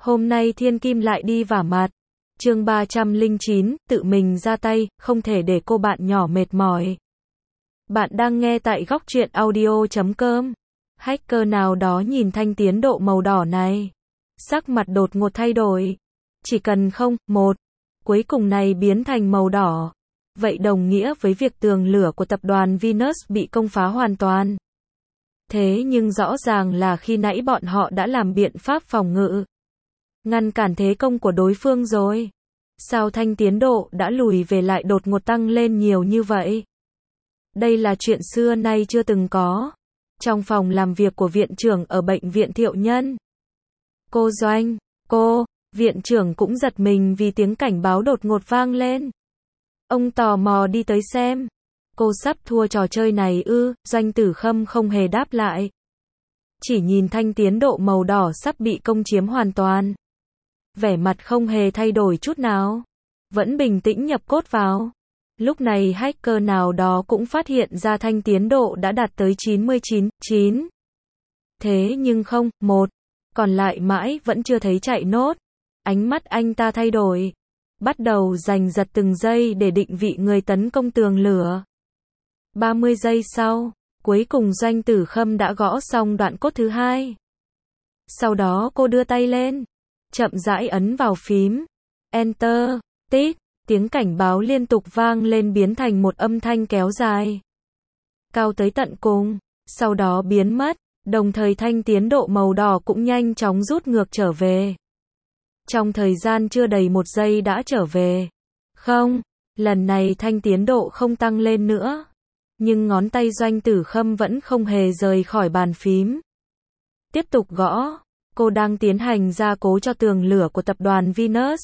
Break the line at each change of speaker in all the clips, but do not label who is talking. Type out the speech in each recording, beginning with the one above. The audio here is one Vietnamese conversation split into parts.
Hôm nay Thiên Kim lại đi vả mặt. Chương 309, tự mình ra tay, không thể để cô bạn nhỏ mệt mỏi. Bạn đang nghe tại góc truyện audio.com. Hacker nào đó nhìn thanh tiến độ màu đỏ này. Sắc mặt đột ngột thay đổi. Chỉ cần một cuối cùng này biến thành màu đỏ. Vậy đồng nghĩa với việc tường lửa của tập đoàn Venus bị công phá hoàn toàn. Thế nhưng rõ ràng là khi nãy bọn họ đã làm biện pháp phòng ngự. Ngăn cản thế công của đối phương rồi. Sao thanh tiến độ đã lùi về lại đột ngột tăng lên nhiều như vậy? Đây là chuyện xưa nay chưa từng có. Trong phòng làm việc của viện trưởng ở bệnh viện Thiệu Nhân. Cô Doanh, viện trưởng cũng giật mình vì tiếng cảnh báo đột ngột vang lên. Ông tò mò đi tới xem. Cô sắp thua trò chơi này ư? Doanh Tử Khâm không hề đáp lại. Chỉ nhìn thanh tiến độ màu đỏ sắp bị công chiếm hoàn toàn. Vẻ mặt không hề thay đổi chút nào. Vẫn bình tĩnh nhập cốt vào. Lúc này hacker nào đó cũng phát hiện ra thanh tiến độ đã đạt tới 99,9. Thế nhưng còn lại mãi vẫn chưa thấy chạy nốt. Ánh mắt anh ta thay đổi. Bắt đầu giành giật từng giây để định vị người tấn công tường lửa. 30 giây sau, cuối cùng Doanh Tử Khâm đã gõ xong đoạn cốt thứ hai. Sau đó cô đưa tay lên. Chậm rãi ấn vào phím. Enter, tích, tiếng cảnh báo liên tục vang lên biến thành một âm thanh kéo dài. Cao tới tận cùng, sau đó biến mất, đồng thời thanh tiến độ màu đỏ cũng nhanh chóng rút ngược trở về. Trong thời gian chưa đầy 1 giây đã trở về. Lần này thanh tiến độ không tăng lên nữa. Nhưng ngón tay Doanh Tử Khâm vẫn không hề rời khỏi bàn phím. Tiếp tục gõ. Cô đang tiến hành gia cố cho tường lửa của tập đoàn Venus.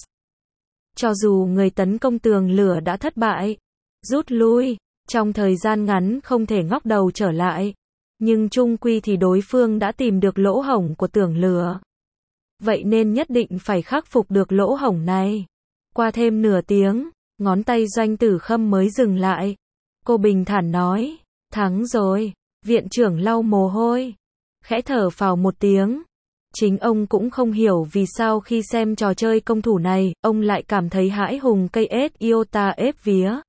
Cho dù người tấn công tường lửa đã thất bại, rút lui, trong thời gian ngắn không thể ngóc đầu trở lại. Nhưng chung quy thì đối phương đã tìm được lỗ hổng của tường lửa. Vậy nên nhất định phải khắc phục được lỗ hổng này. Qua thêm nửa tiếng, ngón tay Doanh Tử Khâm mới dừng lại. Cô bình thản nói, thắng rồi. Viện trưởng lau mồ hôi, khẽ thở phào một tiếng. Chính ông cũng không hiểu vì sao khi xem trò chơi công thủ này, ông lại cảm thấy hãi hùng cây ếch iota ép vía.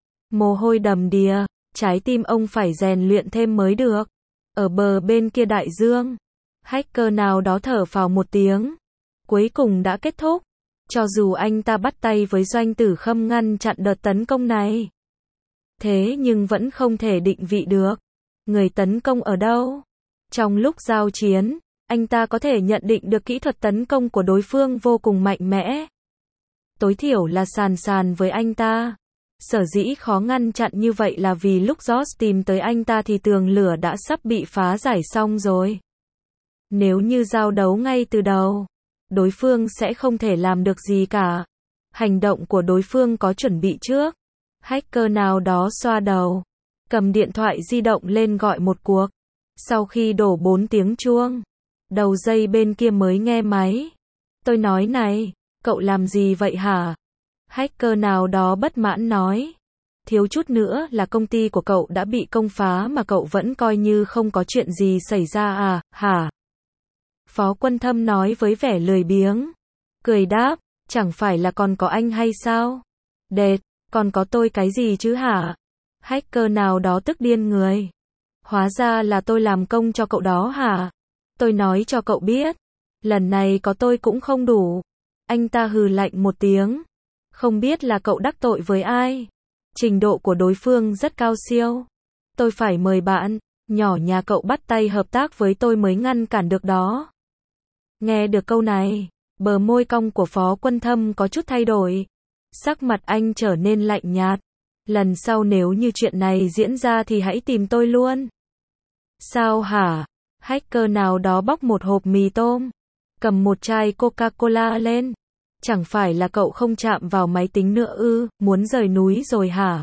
Mồ hôi đầm đìa, trái tim ông phải rèn luyện thêm mới được. Ở bờ bên kia đại dương, hacker nào đó thở phào một tiếng. Cuối cùng đã kết thúc. Cho dù anh ta bắt tay với Doanh Tử Khâm ngăn chặn đợt tấn công này. Thế nhưng vẫn không thể định vị được. Người tấn công ở đâu? Trong lúc giao chiến, anh ta có thể nhận định được kỹ thuật tấn công của đối phương vô cùng mạnh mẽ. Tối thiểu là sàn với anh ta. Sở dĩ khó ngăn chặn như vậy là vì lúc Josh tìm tới anh ta thì tường lửa đã sắp bị phá giải xong rồi. Nếu như giao đấu ngay từ đầu, đối phương sẽ không thể làm được gì cả. Hành động của đối phương có chuẩn bị trước. Hacker nào đó xoa đầu, cầm điện thoại di động lên gọi một cuộc. Sau khi đổ 4 tiếng chuông, đầu dây bên kia mới nghe máy. Tôi nói này, cậu làm gì vậy hả? Hacker nào đó bất mãn nói. Thiếu chút nữa là công ty của cậu đã bị công phá mà cậu vẫn coi như không có chuyện gì xảy ra à, hả? Phó Quân Thâm nói với vẻ lười biếng. Cười đáp, chẳng phải là còn có anh hay sao? Đệt, còn có tôi cái gì chứ hả? Hacker nào đó tức điên người. Hóa ra là tôi làm công cho cậu đó hả? Tôi nói cho cậu biết, lần này có tôi cũng không đủ. Anh ta hừ lạnh một tiếng. Không biết là cậu đắc tội với ai? Trình độ của đối phương rất cao siêu. Tôi phải mời bạn nhỏ nhà cậu bắt tay hợp tác với tôi mới ngăn cản được đó. Nghe được câu này, bờ môi cong của Phó Quân Thâm có chút thay đổi. Sắc mặt anh trở nên lạnh nhạt. Lần sau nếu như chuyện này diễn ra thì hãy tìm tôi luôn. Sao hả? Hacker nào đó bóc một hộp mì tôm, cầm một chai Coca-Cola lên. Chẳng phải là cậu không chạm vào máy tính nữa ư, muốn rời núi rồi hả?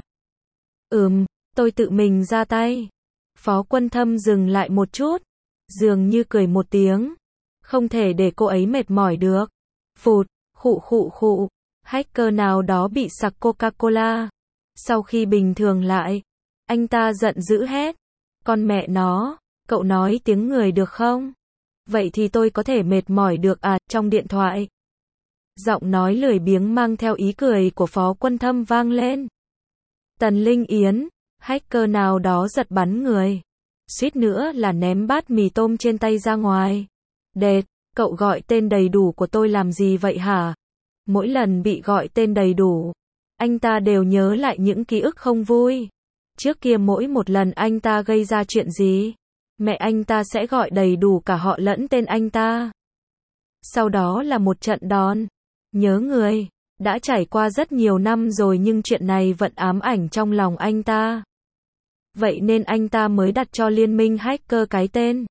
Tôi tự mình ra tay. Phó Quân Thâm dừng lại một chút, dường như cười một tiếng. Không thể để cô ấy mệt mỏi được. Phụt, khụ. Hacker nào đó bị sặc Coca-Cola. Sau khi bình thường lại, anh ta giận dữ hét. Con mẹ nó, cậu nói tiếng người được không? Vậy thì tôi có thể mệt mỏi được à, trong điện thoại. Giọng nói lười biếng mang theo ý cười của Phó Quân Thâm vang lên. Tần Linh Yến, hacker nào đó giật bắn người. Suýt nữa là ném bát mì tôm trên tay ra ngoài. Đệt, cậu gọi tên đầy đủ của tôi làm gì vậy hả? Mỗi lần bị gọi tên đầy đủ, anh ta đều nhớ lại những ký ức không vui. Trước kia mỗi một lần anh ta gây ra chuyện gì, mẹ anh ta sẽ gọi đầy đủ cả họ lẫn tên anh ta. Sau đó là một trận đòn. Nhớ người, đã trải qua rất nhiều năm rồi nhưng chuyện này vẫn ám ảnh trong lòng anh ta. Vậy nên anh ta mới đặt cho liên minh hacker cái tên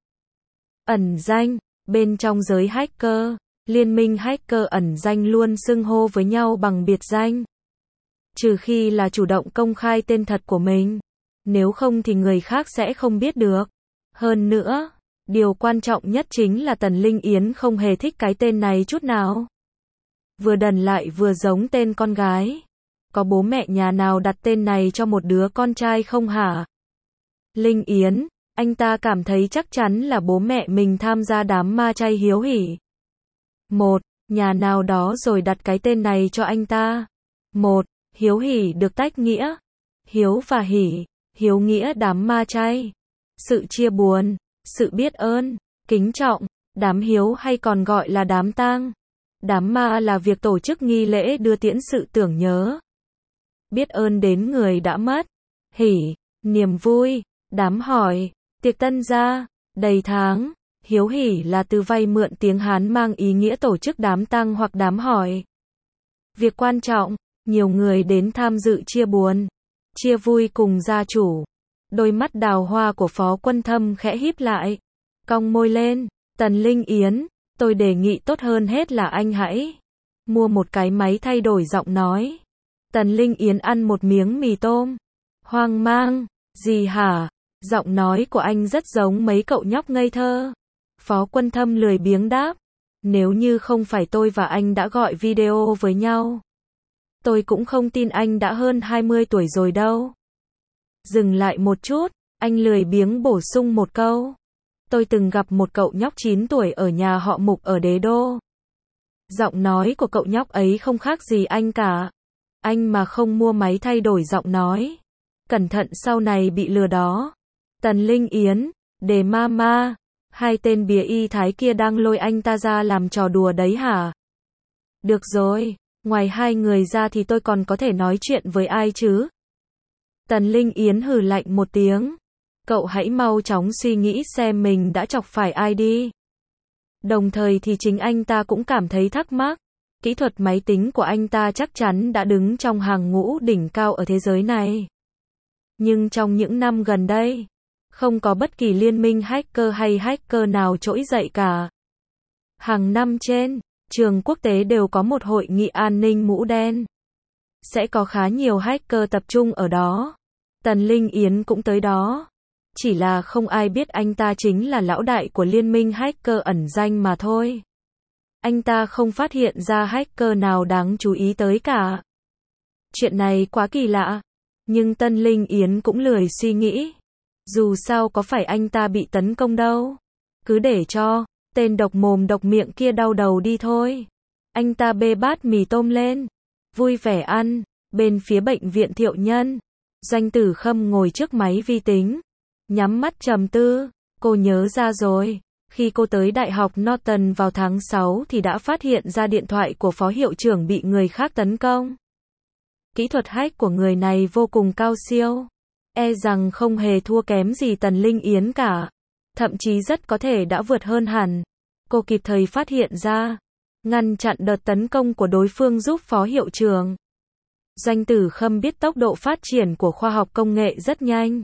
ẩn danh. Bên trong giới hacker, liên minh hacker ẩn danh luôn xưng hô với nhau bằng biệt danh. Trừ khi là chủ động công khai tên thật của mình. Nếu không thì người khác sẽ không biết được. Hơn nữa, điều quan trọng nhất chính là Tần Linh Yến không hề thích cái tên này chút nào. Vừa đần lại vừa giống tên con gái. Có bố mẹ nhà nào đặt tên này cho một đứa con trai không hả? Linh Yến, anh ta cảm thấy chắc chắn là bố mẹ mình tham gia đám ma chay hiếu hỉ. Một, nhà nào đó rồi đặt cái tên này cho anh ta. Một, hiếu hỉ được tách nghĩa. Hiếu và hỉ, hiếu nghĩa đám ma chay. Sự chia buồn, sự biết ơn, kính trọng, đám hiếu hay còn gọi là đám tang. Đám ma là việc tổ chức nghi lễ đưa tiễn sự tưởng nhớ. Biết ơn đến người đã mất. Hỉ, niềm vui, đám hỏi, tiệc tân gia, đầy tháng. Hiếu hỉ là từ vay mượn tiếng Hán mang ý nghĩa tổ chức đám tang hoặc đám hỏi. Việc quan trọng, nhiều người đến tham dự chia buồn, chia vui cùng gia chủ. Đôi mắt đào hoa của Phó Quân Thâm khẽ híp lại, cong môi lên. Tần Linh Yến, tôi đề nghị tốt hơn hết là anh hãy mua một cái máy thay đổi giọng nói. Tần Linh Yến ăn một miếng mì tôm. Hoang mang, gì hả? Giọng nói của anh rất giống mấy cậu nhóc ngây thơ. Phó Quân Thâm lười biếng đáp. Nếu như không phải tôi và anh đã gọi video với nhau, tôi cũng không tin anh đã hơn 20 tuổi rồi đâu. Dừng lại một chút, anh lười biếng bổ sung một câu. Tôi từng gặp một cậu nhóc 9 tuổi ở nhà họ Mục ở Đế Đô. Giọng nói của cậu nhóc ấy không khác gì anh cả. Anh mà không mua máy thay đổi giọng nói, cẩn thận sau này bị lừa đó. Tần Linh Yến, Đề Mama, hai tên bìa y thái kia đang lôi anh ta ra làm trò đùa đấy hả? Được rồi, ngoài hai người ra thì tôi còn có thể nói chuyện với ai chứ? Tần Linh Yến hừ lạnh một tiếng. Cậu hãy mau chóng suy nghĩ xem mình đã chọc phải ai đi. Đồng thời thì chính anh ta cũng cảm thấy thắc mắc. Kỹ thuật máy tính của anh ta chắc chắn đã đứng trong hàng ngũ đỉnh cao ở thế giới này. Nhưng trong những năm gần đây, không có bất kỳ liên minh hacker hay hacker nào trỗi dậy cả. Hàng năm trên trường quốc tế đều có một hội nghị an ninh mũ đen. Sẽ có khá nhiều hacker tập trung ở đó. Tần Linh Yến cũng tới đó. Chỉ là không ai biết anh ta chính là lão đại của liên minh hacker ẩn danh mà thôi. Anh ta không phát hiện ra hacker nào đáng chú ý tới cả. Chuyện này quá kỳ lạ. Nhưng Tần Linh Yến cũng lười suy nghĩ. Dù sao có phải anh ta bị tấn công đâu. Cứ để cho tên độc mồm độc miệng kia đau đầu đi thôi. Anh ta bê bát mì tôm lên, vui vẻ ăn. Bên phía bệnh viện Thiệu Nhân, Doanh Tử Khâm ngồi trước máy vi tính, nhắm mắt trầm tư. Cô nhớ ra rồi, khi cô tới Đại học Norton vào tháng 6 thì đã phát hiện ra điện thoại của phó hiệu trưởng bị người khác tấn công. Kỹ thuật hack của người này vô cùng cao siêu, e rằng không hề thua kém gì Tần Linh Yến cả, thậm chí rất có thể đã vượt hơn hẳn. Cô kịp thời phát hiện ra, ngăn chặn đợt tấn công của đối phương giúp phó hiệu trưởng. Doanh Tử Khâm biết tốc độ phát triển của khoa học công nghệ rất nhanh.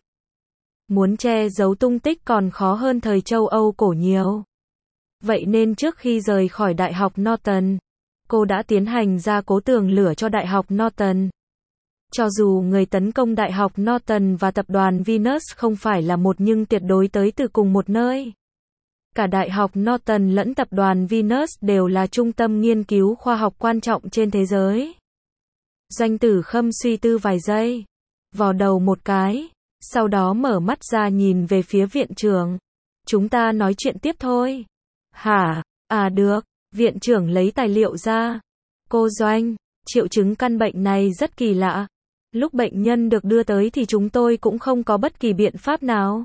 Muốn che giấu tung tích còn khó hơn thời châu Âu cổ nhiều. Vậy nên trước khi rời khỏi Đại học Norton, cô đã tiến hành gia cố tường lửa cho Đại học Norton. Cho dù người tấn công Đại học Norton và tập đoàn Venus không phải là một nhưng tuyệt đối tới từ cùng một nơi. Cả Đại học Norton lẫn tập đoàn Venus đều là trung tâm nghiên cứu khoa học quan trọng trên thế giới. Doanh Tử Khâm suy tư vài giây, vò đầu một cái, sau đó mở mắt ra nhìn về phía viện trưởng. Chúng ta nói chuyện tiếp thôi. Hả? À được, viện trưởng lấy tài liệu ra. Cô Doanh, triệu chứng căn bệnh này rất kỳ lạ. Lúc bệnh nhân được đưa tới thì chúng tôi cũng không có bất kỳ biện pháp nào.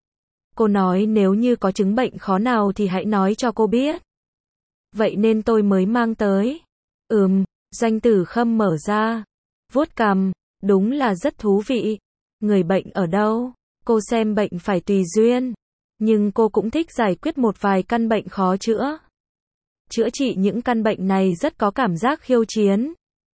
Cô nói nếu như có chứng bệnh khó nào thì hãy nói cho cô biết. Vậy nên tôi mới mang tới. Doanh Tử Khâm mở ra, vuốt cằm, đúng là rất thú vị. Người bệnh ở đâu? Cô xem bệnh phải tùy duyên, nhưng cô cũng thích giải quyết một vài căn bệnh khó chữa. Chữa trị những căn bệnh này rất có cảm giác khiêu chiến.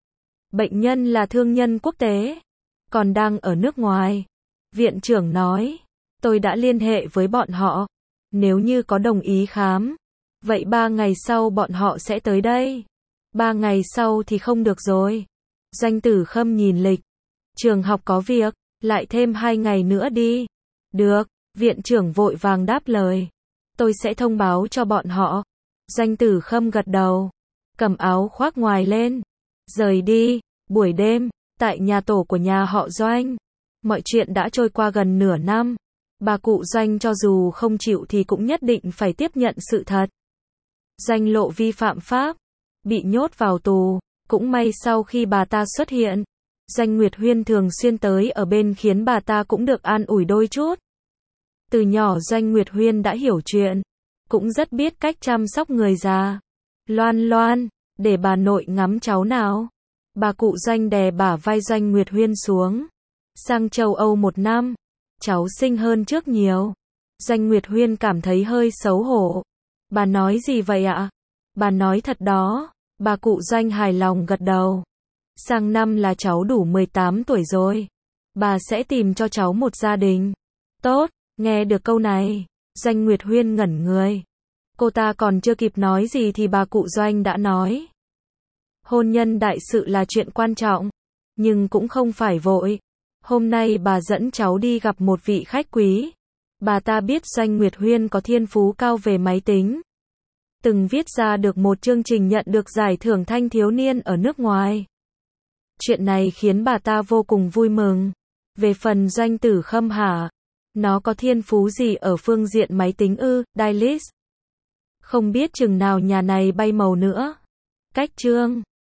Bệnh nhân là thương nhân quốc tế, còn đang ở nước ngoài. Viện trưởng nói, tôi đã liên hệ với bọn họ. Nếu như có đồng ý khám, vậy 3 ngày sau bọn họ sẽ tới đây. 3 ngày sau thì không được rồi. Doanh Tử Khâm nhìn lịch. Trường học có việc, lại thêm 2 ngày nữa đi. Được, viện trưởng vội vàng đáp lời. Tôi sẽ thông báo cho bọn họ. Doanh Tử Khâm gật đầu, cầm áo khoác ngoài lên, rời đi. Buổi đêm, tại nhà tổ của nhà họ Doanh, mọi chuyện đã trôi qua gần nửa năm. Bà cụ Doanh cho dù không chịu thì cũng nhất định phải tiếp nhận sự thật. Doanh Lộ vi phạm pháp, bị nhốt vào tù. Cũng may sau khi bà ta xuất hiện, Doanh Nguyệt Huyên thường xuyên tới ở bên khiến bà ta cũng được an ủi đôi chút. Từ nhỏ Doanh Nguyệt Huyên đã hiểu chuyện, cũng rất biết cách chăm sóc người già. Loan, để bà nội ngắm cháu nào. Bà cụ Doanh đè bả vai Doanh Nguyệt Huyên xuống. Sang châu Âu 1 năm, cháu xinh hơn trước nhiều. Doanh Nguyệt Huyên cảm thấy hơi xấu hổ. Bà nói gì vậy ạ? Bà nói thật đó. Bà cụ Doanh hài lòng gật đầu. Sang năm là cháu đủ 18 tuổi rồi. Bà sẽ tìm cho cháu một gia đình. Tốt, nghe được câu này, Doanh Nguyệt Huyên ngẩn người. Cô ta còn chưa kịp nói gì thì bà cụ Doanh đã nói. Hôn nhân đại sự là chuyện quan trọng, nhưng cũng không phải vội. Hôm nay bà dẫn cháu đi gặp một vị khách quý. Bà ta biết Doanh Nguyệt Huyên có thiên phú cao về máy tính. Từng viết ra được một chương trình nhận được giải thưởng thanh thiếu niên ở nước ngoài. Chuyện này khiến bà ta vô cùng vui mừng. Về phần Doanh Tử Khâm hả? Nó có thiên phú gì ở phương diện máy tính ư? Dailys. Không biết chừng nào nhà này bay màu nữa. Cách chương